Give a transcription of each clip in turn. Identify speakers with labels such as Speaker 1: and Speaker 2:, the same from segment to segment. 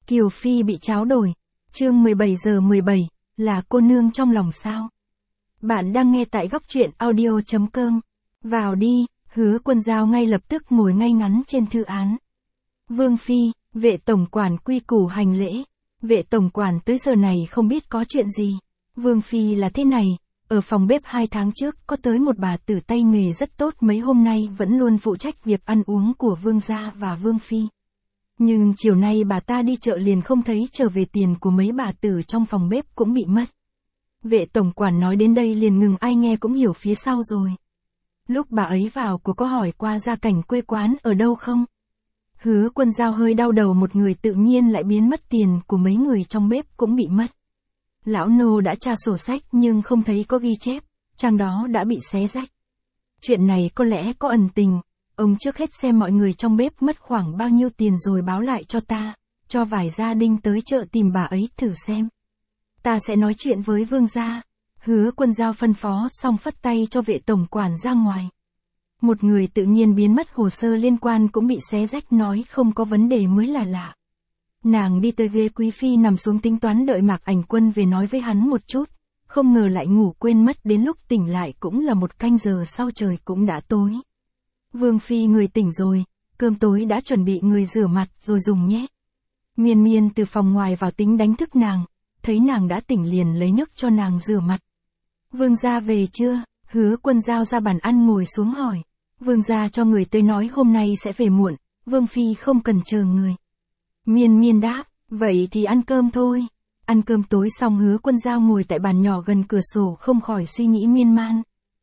Speaker 1: Kiều Phi bị tráo đổi. Chương 17:17, là cô nương trong lòng sao? Bạn đang nghe tại góc truyện audio.com. Vào đi, Hứa Quân Dao ngay lập tức ngồi ngay ngắn trên thư án. Vương Phi, vệ tổng quản quy củ hành lễ. Vệ tổng quản tới giờ này không biết có chuyện gì. Vương Phi là thế này, ở phòng bếp 2 tháng trước có tới một bà tử tay nghề rất tốt, mấy hôm nay vẫn luôn phụ trách việc ăn uống của Vương gia và Vương Phi. Nhưng chiều nay bà ta đi chợ liền không thấy trở về, tiền của mấy bà tử trong phòng bếp cũng bị mất. Vệ tổng quản nói đến đây liền ngừng, ai nghe cũng hiểu phía sau rồi. Lúc bà ấy vào của có hỏi qua gia cảnh quê quán ở đâu không? Hứa Quân Dao hơi đau đầu, một người tự nhiên lại biến mất, tiền của mấy người trong bếp cũng bị mất. Lão nô đã tra sổ sách nhưng không thấy có ghi chép, trang đó đã bị xé rách. Chuyện này có lẽ có ẩn tình, ông trước hết xem mọi người trong bếp mất khoảng bao nhiêu tiền rồi báo lại cho ta, cho vài gia đình tới chợ tìm bà ấy thử xem. Ta sẽ nói chuyện với Vương gia. Hứa Quân Dao phân phó xong phất tay cho vệ tổng quản ra ngoài. Một người tự nhiên biến mất, hồ sơ liên quan cũng bị xé rách, nói không có vấn đề mới là lạ. Nàng đi tới ghế quý phi nằm xuống tính toán đợi Mạc Ảnh Quân về nói với hắn một chút, không ngờ lại ngủ quên mất, đến lúc tỉnh lại cũng là 1 canh giờ sau, trời cũng đã tối. Vương Phi, người tỉnh rồi, cơm tối đã chuẩn bị, người rửa mặt rồi dùng nhé. Miên Miên từ phòng ngoài vào tính đánh thức nàng, thấy nàng đã tỉnh liền lấy nước cho nàng rửa mặt. Vương gia về chưa? Hứa Quân Dao ra bàn ăn ngồi xuống hỏi. Vương gia cho người tới nói hôm nay sẽ về muộn, Vương Phi không cần chờ người. Miên Miên đáp, vậy thì ăn cơm thôi. Ăn cơm tối xong, Hứa Quân Dao ngồi tại bàn nhỏ gần cửa sổ không khỏi suy nghĩ miên man.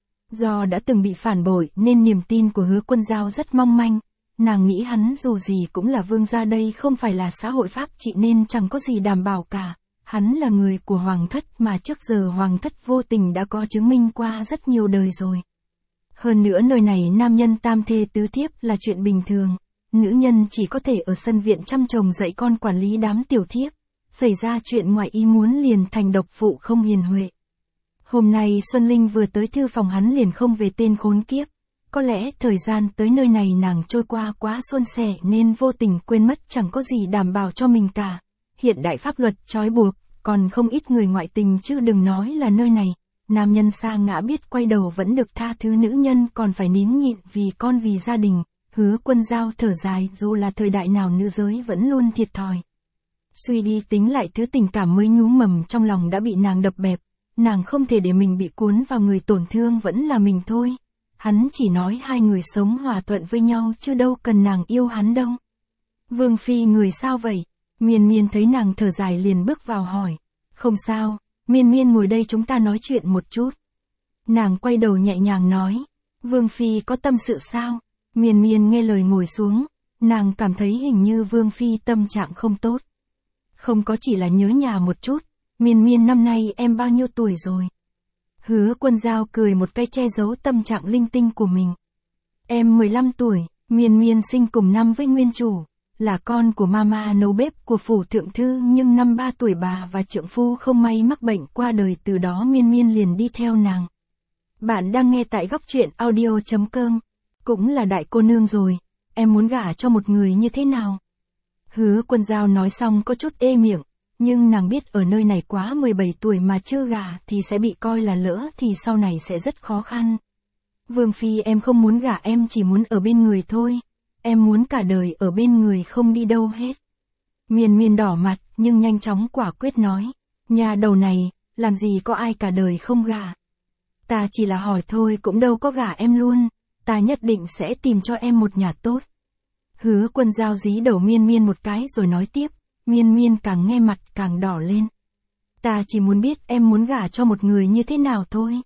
Speaker 1: Do đã từng bị phản bội nên niềm tin của Hứa Quân Dao rất mong manh. Nàng nghĩ hắn dù gì cũng là vương gia, đây không phải là xã hội pháp trị nên chẳng có gì đảm bảo cả. Hắn là người của hoàng thất mà trước giờ hoàng thất vô tình đã có chứng minh qua rất nhiều đời rồi. Hơn nữa nơi này nam nhân tam thê tứ thiếp là chuyện bình thường. Nữ nhân chỉ có thể ở sân viện chăm chồng dạy con, quản lý đám tiểu thiếp. Xảy ra chuyện ngoại ý muốn liền thành độc phụ không hiền huệ. Hôm nay Xuân Linh vừa tới thư phòng hắn liền không về, tên khốn kiếp. Có lẽ thời gian tới nơi này nàng trôi qua quá suôn sẻ nên vô tình quên mất chẳng có gì đảm bảo cho mình cả. Hiện đại pháp luật trói buộc, còn không ít người ngoại tình chứ đừng nói là nơi này. Nam nhân sa ngã biết quay đầu vẫn được tha thứ, nữ nhân còn phải nín nhịn vì con vì gia đình. Hứa Quân Dao thở dài, dù là thời đại nào nữ giới vẫn luôn thiệt thòi. Suy đi tính lại, thứ tình cảm mới nhú mầm trong lòng đã bị nàng đập bẹp. Nàng không thể để mình bị cuốn vào, người tổn thương vẫn là mình thôi. Hắn chỉ nói hai người sống hòa thuận với nhau chứ đâu cần nàng yêu hắn đâu. Vương Phi, người sao vậy? Miên Miên thấy nàng thở dài liền bước vào hỏi. Không sao, Miên Miên ngồi đây chúng ta nói chuyện một chút. Nàng quay đầu nhẹ nhàng nói. Vương Phi có tâm sự sao? Miên Miên nghe lời ngồi xuống. Nàng cảm thấy hình như Vương Phi tâm trạng không tốt. Không có, chỉ là nhớ nhà một chút. Miên Miên, năm nay em bao nhiêu tuổi rồi? Hứa Quân Dao cười một cái che giấu tâm trạng linh tinh của mình. Em 15 tuổi, Miên Miên sinh cùng năm với nguyên chủ, là con của mama nấu bếp của phủ thượng thư, nhưng năm 3 tuổi bà và trượng phu không may mắc bệnh qua đời, từ đó Miên Miên liền đi theo nàng. Bạn đang nghe tại góc truyện audio.com. Cũng là đại cô nương rồi, em muốn gả cho một người như thế nào? Hứa Quân Dao nói xong có chút ê miệng, nhưng nàng biết ở nơi này quá 17 tuổi mà chưa gả thì sẽ bị coi là lỡ thì sau này sẽ rất khó khăn. Vương Phi, em không muốn gả, em chỉ muốn ở bên người thôi. Em muốn cả đời ở bên người không đi đâu hết. Miên Miên đỏ mặt nhưng nhanh chóng quả quyết nói. Nhà đầu này, làm gì có ai cả đời không gả. Ta chỉ là hỏi thôi, cũng đâu có gả em luôn. Ta nhất định sẽ tìm cho em một nhà tốt. Hứa Quân Dao dí đầu Miên Miên một cái rồi nói tiếp. Miên Miên càng nghe mặt càng đỏ lên. Ta chỉ muốn biết em muốn gả cho một người như thế nào thôi.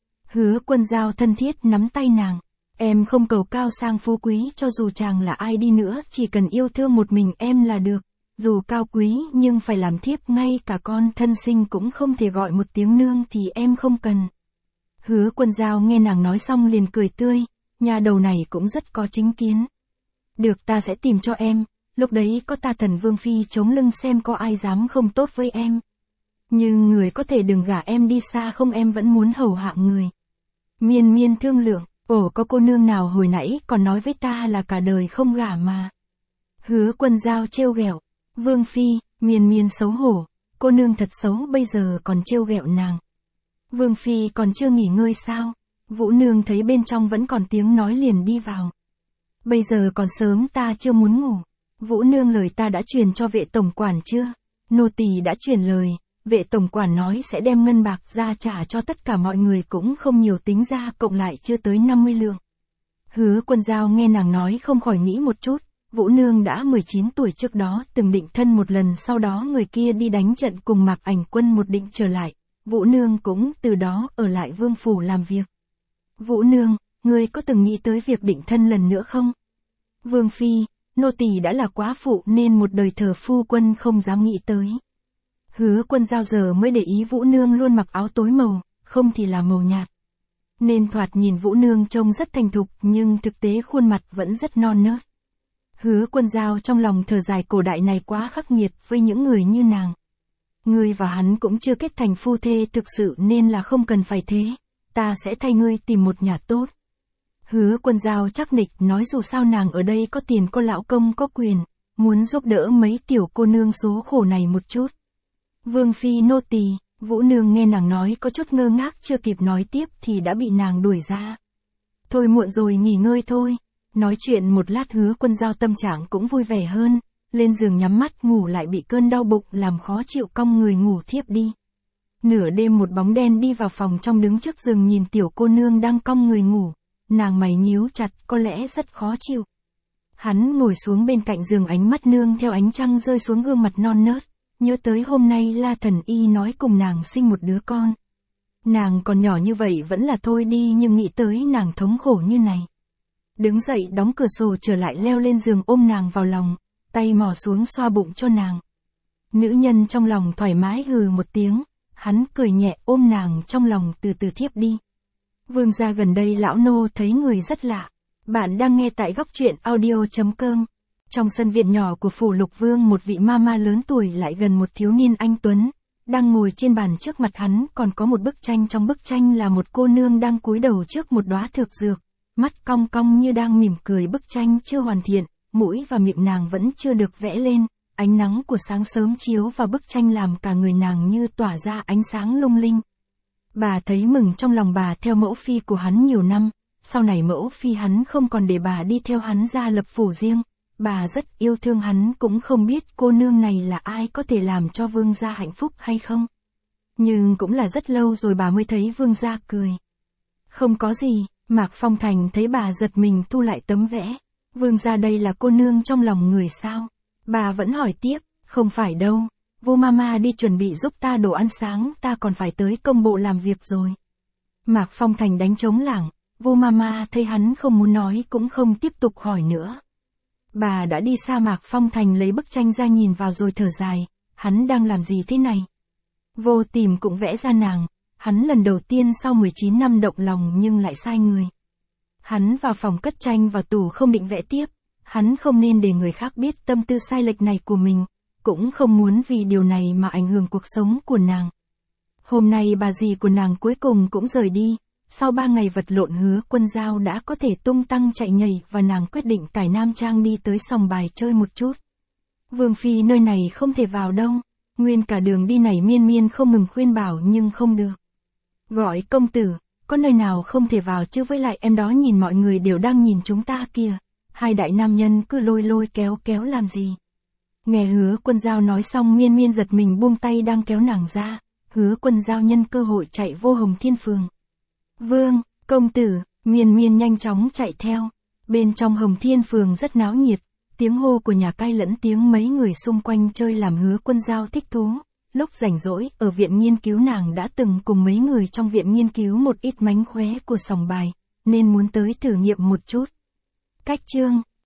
Speaker 1: Hứa Quân Dao thân thiết nắm tay nàng. Em không cầu cao sang phú quý, cho dù chàng là ai đi nữa, chỉ cần yêu thương một mình em là được. Dù cao quý nhưng phải làm thiếp, ngay cả con thân sinh cũng không thể gọi một tiếng nương thì em không cần. Hứa Quân Dao nghe nàng nói xong liền cười tươi. Nhà đầu này cũng rất có chính kiến. Được, ta sẽ tìm cho em. Lúc đấy có ta Thần Vương Phi chống lưng xem có ai dám không tốt với em. Nhưng người có thể đừng gả em đi xa không, em vẫn muốn hầu hạ người. Miên Miên thương lượng. Ồ, có cô nương nào hồi nãy còn nói với ta là cả đời không gả mà. Hứa Quân Dao trêu ghẹo. Vương Phi, Miên Miên xấu hổ, cô nương thật xấu bây giờ còn trêu ghẹo nàng. Vương Phi còn chưa nghỉ ngơi sao? Vũ nương thấy bên trong vẫn còn tiếng nói liền đi vào. Bây giờ còn sớm ta chưa muốn ngủ. Vũ nương lời ta đã truyền cho vệ tổng quản chưa? Nô tỳ đã truyền lời, vệ tổng quản nói sẽ đem ngân bạc ra trả cho tất cả mọi người cũng không nhiều tính ra cộng lại chưa tới 50 lượng. Hứa Quân Dao nghe nàng nói không khỏi nghĩ một chút, Vũ nương đã 19 tuổi trước đó từng định thân một lần sau đó người kia đi đánh trận cùng Mạc Ảnh Quân một định trở lại, Vũ nương cũng từ đó ở lại vương phủ làm việc. Vũ nương, ngươi có từng nghĩ tới việc định thân lần nữa không? Vương Phi, nô tỳ đã là quá phụ nên một đời thờ phu quân không dám nghĩ tới. Hứa Quân Dao giờ mới để ý Vũ nương luôn mặc áo tối màu, không thì là màu nhạt. Nên thoạt nhìn Vũ nương trông rất thành thục nhưng thực tế khuôn mặt vẫn rất non nớt. Hứa Quân Dao trong lòng thở dài cổ đại này quá khắc nghiệt với những người như nàng. Ngươi và hắn cũng chưa kết thành phu thê thực sự nên là không cần phải thế, ta sẽ thay ngươi tìm một nhà tốt. Hứa Quân Dao chắc nịch nói dù sao nàng ở đây có tiền có lão công có quyền, muốn giúp đỡ mấy tiểu cô nương số khổ này một chút. Vương Phi nô tỳ, Vũ nương nghe nàng nói có chút ngơ ngác chưa kịp nói tiếp thì đã bị nàng đuổi ra. Thôi muộn rồi nghỉ ngơi thôi. Nói chuyện một lát Hứa Quân Dao tâm trạng cũng vui vẻ hơn, lên giường nhắm mắt ngủ lại bị cơn đau bụng làm khó chịu cong người ngủ thiếp đi. Nửa đêm một bóng đen đi vào phòng trong đứng trước giường nhìn tiểu cô nương đang cong người ngủ, nàng mày nhíu chặt có lẽ rất khó chịu. Hắn ngồi xuống bên cạnh giường ánh mắt nương theo ánh trăng rơi xuống gương mặt non nớt, nhớ tới hôm nay La Thần Y nói cùng nàng sinh một đứa con. Nàng còn nhỏ như vậy vẫn là thôi đi nhưng nghĩ tới nàng thống khổ như này. Đứng dậy đóng cửa sổ trở lại leo lên giường ôm nàng vào lòng, tay mò xuống xoa bụng cho nàng. Nữ nhân trong lòng thoải mái hừ một tiếng, hắn cười nhẹ ôm nàng trong lòng từ từ thiếp đi. Vương gia gần đây lão nô thấy người rất lạ. Bạn đang nghe tại góc truyện audio.com. Trong sân viện nhỏ của phủ Lục Vương một vị mama lớn tuổi lại gần một thiếu niên anh tuấn, đang ngồi trên bàn trước mặt hắn còn có một bức tranh trong bức tranh là một cô nương đang cúi đầu trước một đóa thực dược. Mắt cong cong như đang mỉm cười bức tranh chưa hoàn thiện, mũi và miệng nàng vẫn chưa được vẽ lên, ánh nắng của sáng sớm chiếu vào bức tranh làm cả người nàng như tỏa ra ánh sáng lung linh. Bà thấy mừng trong lòng bà theo mẫu phi của hắn nhiều năm, sau này mẫu phi hắn không còn để bà đi theo hắn ra lập phủ riêng, bà rất yêu thương hắn cũng không biết cô nương này là ai có thể làm cho vương gia hạnh phúc hay không. Nhưng cũng là rất lâu rồi bà mới thấy vương gia cười. Không có gì. Mạc Phong Thành thấy bà giật mình thu lại tấm vẽ. Vương gia đây là cô nương trong lòng người sao? Bà vẫn hỏi tiếp, không phải đâu. Vô mama đi chuẩn bị giúp ta đồ ăn sáng, ta còn phải tới công bộ làm việc rồi. Mạc Phong Thành đánh trống lảng, vô mama thấy hắn không muốn nói cũng không tiếp tục hỏi nữa. Bà đã đi xa Mạc Phong Thành lấy bức tranh ra nhìn vào rồi thở dài, hắn đang làm gì thế này? Vô tìm cũng vẽ ra nàng. Hắn lần đầu tiên sau 19 năm động lòng nhưng lại sai người. Hắn vào phòng cất tranh vào tủ không định vẽ tiếp, hắn không nên để người khác biết tâm tư sai lệch này của mình, cũng không muốn vì điều này mà ảnh hưởng cuộc sống của nàng. Hôm nay bà dì của nàng cuối cùng cũng rời đi, sau 3 ngày vật lộn Hứa Quân Dao đã có thể tung tăng chạy nhảy và nàng quyết định cải nam trang đi tới sòng bài chơi một chút. Vương Phi nơi này không thể vào đâu, nguyên cả đường đi này Miên Miên không ngừng khuyên bảo nhưng không được. Gọi công tử, có nơi nào không thể vào chứ với lại em đó nhìn mọi người đều đang nhìn chúng ta kìa. Hai đại nam nhân cứ lôi lôi kéo kéo làm gì. Nghe Hứa Quân Dao nói xong Miên Miên giật mình buông tay đang kéo nàng ra. Hứa Quân Dao nhân cơ hội chạy vô Hồng Thiên Phường. Vương, công tử, Miên Miên nhanh chóng chạy theo. Bên trong Hồng Thiên Phường rất náo nhiệt. Tiếng hô của nhà cai lẫn tiếng mấy người xung quanh chơi làm Hứa Quân Dao thích thú. Lúc rảnh rỗi, ở viện nghiên cứu nàng đã từng cùng mấy người trong viện nghiên cứu một ít mánh khóe của sòng bài, nên muốn tới thử nghiệm một chút. Cách chương